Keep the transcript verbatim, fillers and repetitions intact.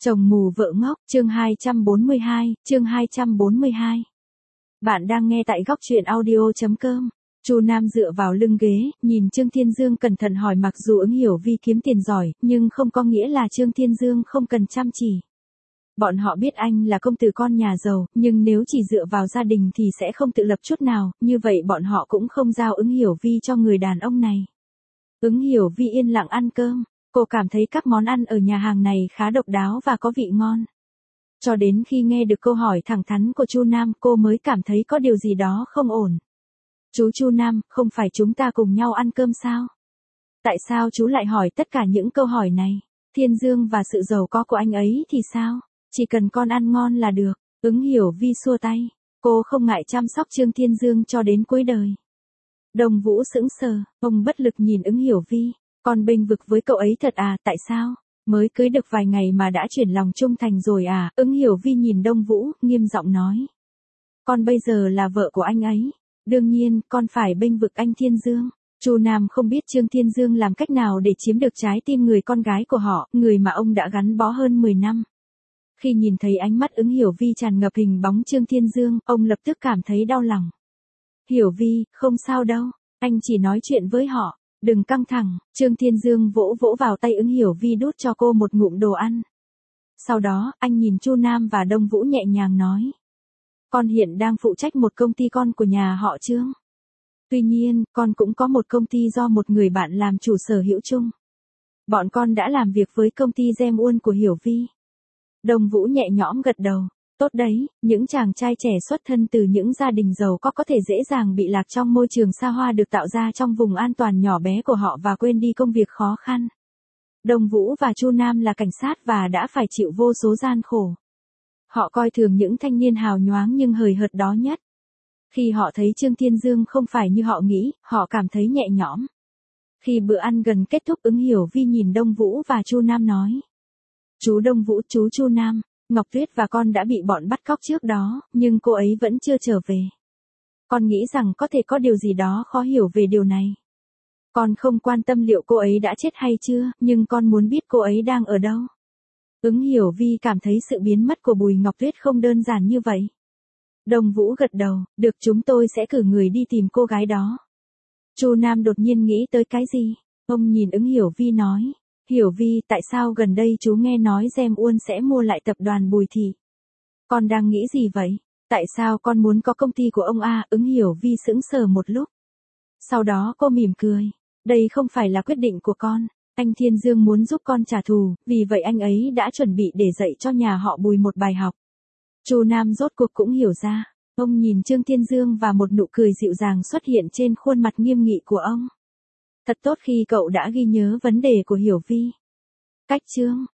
Chồng mù vợ ngốc, chương hai trăm bốn mươi hai, chương hai trăm bốn mươi hai. Bạn đang nghe tại góc truyện audio chấm com. Chu Nam dựa vào lưng ghế, nhìn Trương Thiên Dương cẩn thận hỏi, mặc dù ứng hiểu vi kiếm tiền giỏi, nhưng không có nghĩa là Trương Thiên Dương không cần chăm chỉ. Bọn họ biết anh là công tử con nhà giàu, nhưng nếu chỉ dựa vào gia đình thì sẽ không tự lập chút nào, như vậy bọn họ cũng không giao ứng hiểu vi cho người đàn ông này. Ứng hiểu vi yên lặng ăn cơm. Cô cảm thấy các món ăn ở nhà hàng này khá độc đáo và có vị ngon. Cho đến khi nghe được câu hỏi thẳng thắn của Chu Nam, cô mới cảm thấy có điều gì đó không ổn. Chú Chu Nam, không phải chúng ta cùng nhau ăn cơm sao? Tại sao chú lại hỏi tất cả những câu hỏi này? Thiên Dương và sự giàu có của anh ấy thì sao? Chỉ cần con ăn ngon là được. Ứng hiểu vi xua tay. Cô không ngại chăm sóc Trương Thiên Dương cho đến cuối đời. Đồng Vũ sững sờ, ông bất lực nhìn ứng hiểu vi. Con bênh vực với cậu ấy thật à, tại sao? Mới cưới được vài ngày mà đã chuyển lòng trung thành rồi à? Ứng hiểu vi nhìn Đông Vũ, nghiêm giọng nói. Con bây giờ là vợ của anh ấy. Đương nhiên, con phải bênh vực anh Thiên Dương. Chu Nam không biết Trương Thiên Dương làm cách nào để chiếm được trái tim người con gái của họ, người mà ông đã gắn bó hơn mười năm. Khi nhìn thấy ánh mắt ứng hiểu vi tràn ngập hình bóng Trương Thiên Dương, ông lập tức cảm thấy đau lòng. Hiểu vi, không sao đâu, anh chỉ nói chuyện với họ. Đừng căng thẳng, Trương Thiên Dương vỗ vỗ vào tay ứng hiểu vi, đút cho cô một ngụm đồ ăn. Sau đó, anh nhìn Chu Nam và Đông Vũ nhẹ nhàng nói. Con hiện đang phụ trách một công ty con của nhà họ Trương. Tuy nhiên, con cũng có một công ty do một người bạn làm chủ sở hữu chung. Bọn con đã làm việc với công ty Gem Uôn của Hiểu vi. Đông Vũ nhẹ nhõm gật đầu. Tốt đấy, những chàng trai trẻ xuất thân từ những gia đình giàu có có thể dễ dàng bị lạc trong môi trường xa hoa được tạo ra trong vùng an toàn nhỏ bé của họ và quên đi công việc khó khăn. Đông Vũ và Chu Nam là cảnh sát và đã phải chịu vô số gian khổ. Họ coi thường những thanh niên hào nhoáng nhưng hời hợt đó nhất. Khi họ thấy Trương Thiên Dương không phải như họ nghĩ, họ cảm thấy nhẹ nhõm. Khi bữa ăn gần kết thúc, ứng hiểu vi nhìn Đông Vũ và Chu Nam nói. Chú Đông Vũ, chú Chu Nam. Ngọc Tuyết và con đã bị bọn bắt cóc trước đó, nhưng cô ấy vẫn chưa trở về. Con nghĩ rằng có thể có điều gì đó khó hiểu về điều này. Con không quan tâm liệu cô ấy đã chết hay chưa, nhưng con muốn biết cô ấy đang ở đâu. Ứng hiểu vi cảm thấy sự biến mất của Bùi Ngọc Tuyết không đơn giản như vậy. Đông Vũ gật đầu, được, chúng tôi sẽ cử người đi tìm cô gái đó. Chu Nam đột nhiên nghĩ tới cái gì? Ông nhìn ứng hiểu vi nói. Hiểu vi, tại sao gần đây chú nghe nói Gem Uôn sẽ mua lại tập đoàn Bùi Thị? Con đang nghĩ gì vậy? Tại sao con muốn có công ty của ông a? Ứng hiểu vi sững sờ một lúc. Sau đó cô mỉm cười. Đây không phải là quyết định của con. Anh Thiên Dương muốn giúp con trả thù, vì vậy anh ấy đã chuẩn bị để dạy cho nhà họ Bùi một bài học. Chu Nam rốt cuộc cũng hiểu ra. Ông nhìn Trương Thiên Dương và một nụ cười dịu dàng xuất hiện trên khuôn mặt nghiêm nghị của ông. Thật tốt khi cậu đã ghi nhớ vấn đề của Hiểu vi. Cách chương